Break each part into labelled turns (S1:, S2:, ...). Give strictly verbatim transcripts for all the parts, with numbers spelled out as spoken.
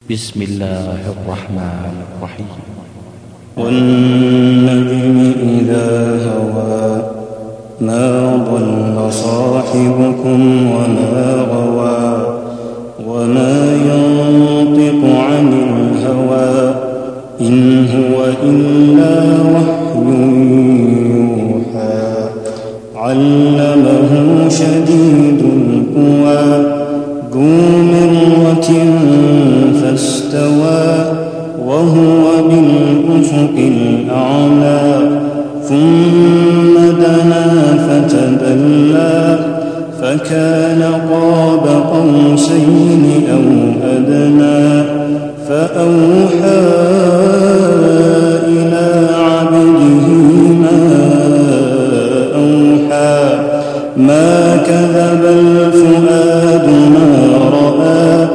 S1: بسم الله الرحمن الرحيم.
S2: والنجم إذا هوى ما ضل صاحبكم وما غوى وما ينطق عن الهوى إن هو إلا وحي يوحى علمه شديد القوى ذو مرة فاستوى وهو بالأفق الأعلى ثم دنا فتدلى فكان قاب قوسين أو أدنى فأوحى إلى عبده ما أوحى ما كذب الفؤاد ما رأى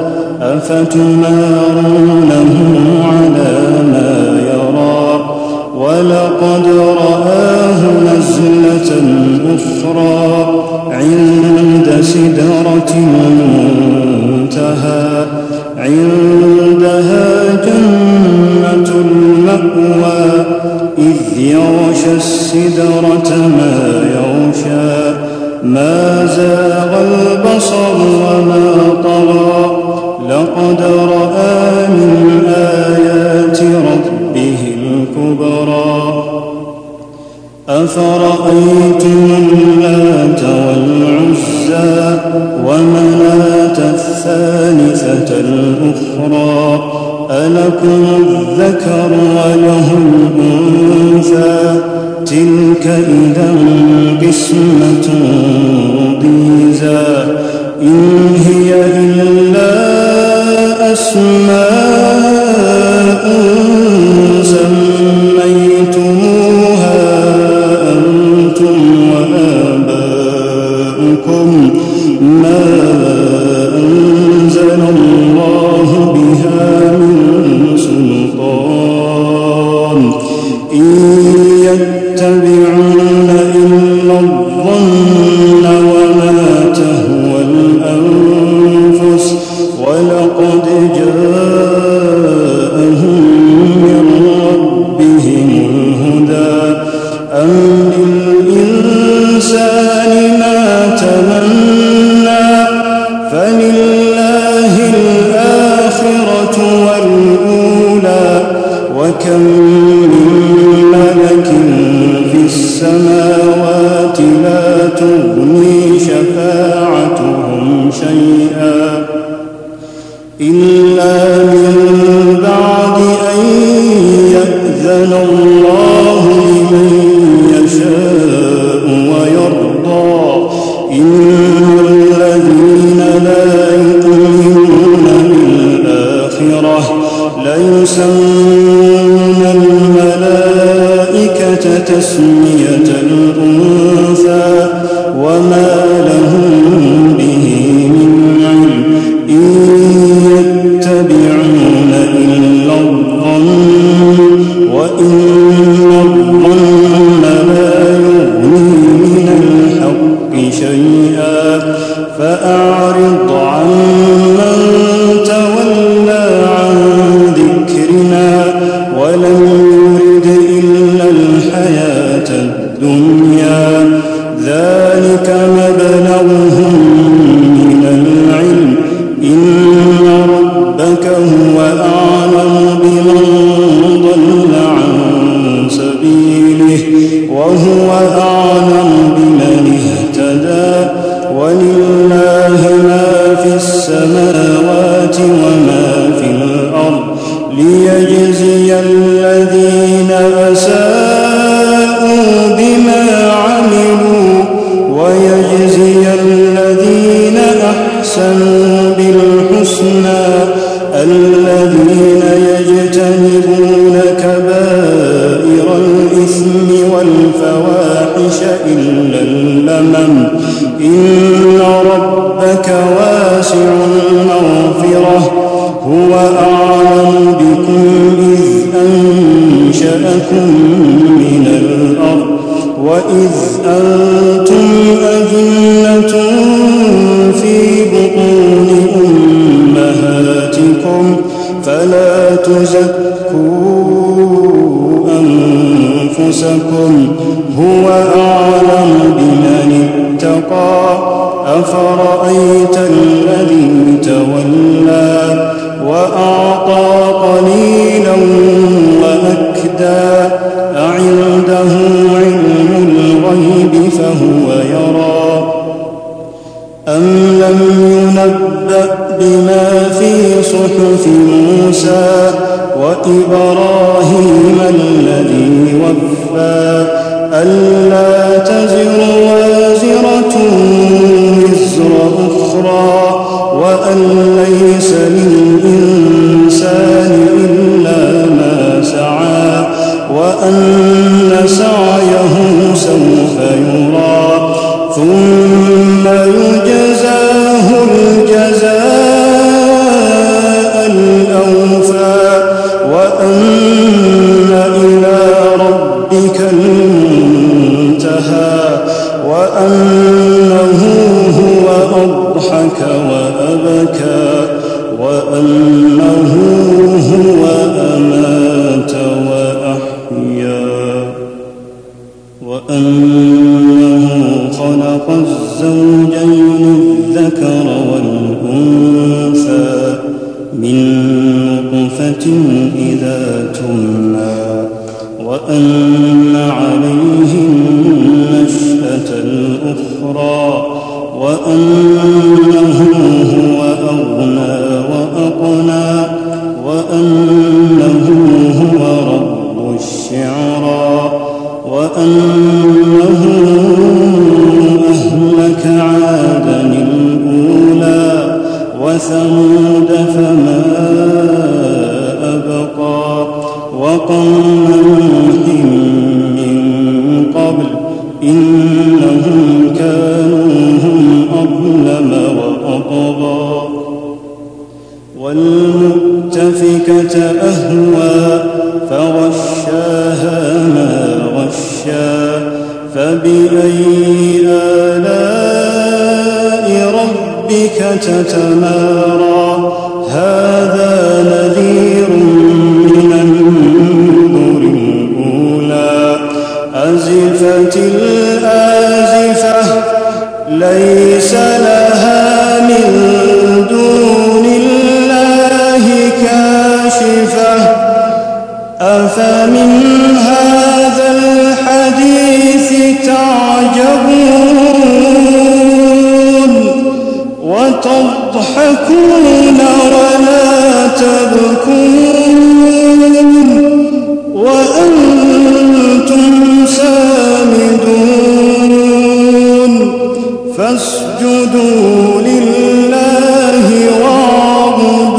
S2: أفتمارونه على ما يرى ولقد رآه نزلة أخرى عند سدرة المنتهى عندها جنة المأوى إذ يغشى السدرة ما يغشى ما زاغ البصر وما طغى لقد رأى من آيات ربه الكبرى أفرأيتم اللات والعزى ومناة الثالثة الأخرى ألكم الذكر وله الأنثى تلك إذا قسمة ضيزى إن هي إلا أسماء سميتموها أنتم وآباؤكم ما أنزل الله بها من سلطان إن يتبعون إلا الظن وما تهوى الأنفس ولقد جاءهم من ربهم الهدى أم للإنسان ما تمنى فلله الآخرة والأولى وكم من ملك في السماوات لا تغني شفاعتهم شيئا إلا من بعد أن يأذن الله لمن يشاء ويرضى إن الذين لا يؤمنون بالآخرة ليسمون الملائكة تسمية الأنثى وما لهم به من علم إن يتبعون إلا الظن وإن الظن لا يغني من الحق شيئا فأعرض عمن تولى عن ذكرنا ولم يرد إلا الحياة الدنيا ذلك مبلغهم من العلم إن ربك هو أعلم بمن ضل عن سبيله وهو أعلم بمن اهتدى ولله ما في السماوات وما في الأرض ليجزي الذين أساءوا بما عملوا ويجزي الذين أحسنوا بالحسنى الذين يجتنبون كبائر الإثم والفواحش إلا اللمم إن ربك واسع المغفرة هو أعلم بكم إذ أنشأكم من الأرض وإذ أنتم أجنة في بطون أمهاتكم فلا تزكوا أنفسكم هو أعلم بمن اتقى أفرأيت الذي تولى وأعطى قليلا وأكدى أعنده علم الغيب فهو يرى أم لم ينبأ بما في صحف موسى وإبراهيم الذي وفى ألا تزر وازرة وزر أخرى وأن ليس للإنسان إلا ما سعى وأن سعيه سوف يرى ثم يجزاه الجزاء الأوفى وأن إلى ربك المنتهى وأنه هو أضحك وأبكى وأنه هو أمات وأحيا وأنه خلق الزوجين الذكر والأنثى من نطفة إذا تمنى وأن عليه النشأة الأخرى وأنه هو أغنى وأقنى وأنه هو رب الشعرى وأنه أهلك عادا الأولى وثمود فما أبقى وقوم نوح من قبل إنهم كانوا هم أظلم وأطغى والمؤتفكة أهوى فغشاها ما غشا فبأي آلاء ربك تتمارى هذا نذير من النذر الأولى أزفت الآزفة ليس لها من دون الله كاشفة أفمن هذا الحديث تعجبون وتضحكون ولا تبكون وأنتم سامدون فاسجدوا لله واعبدوا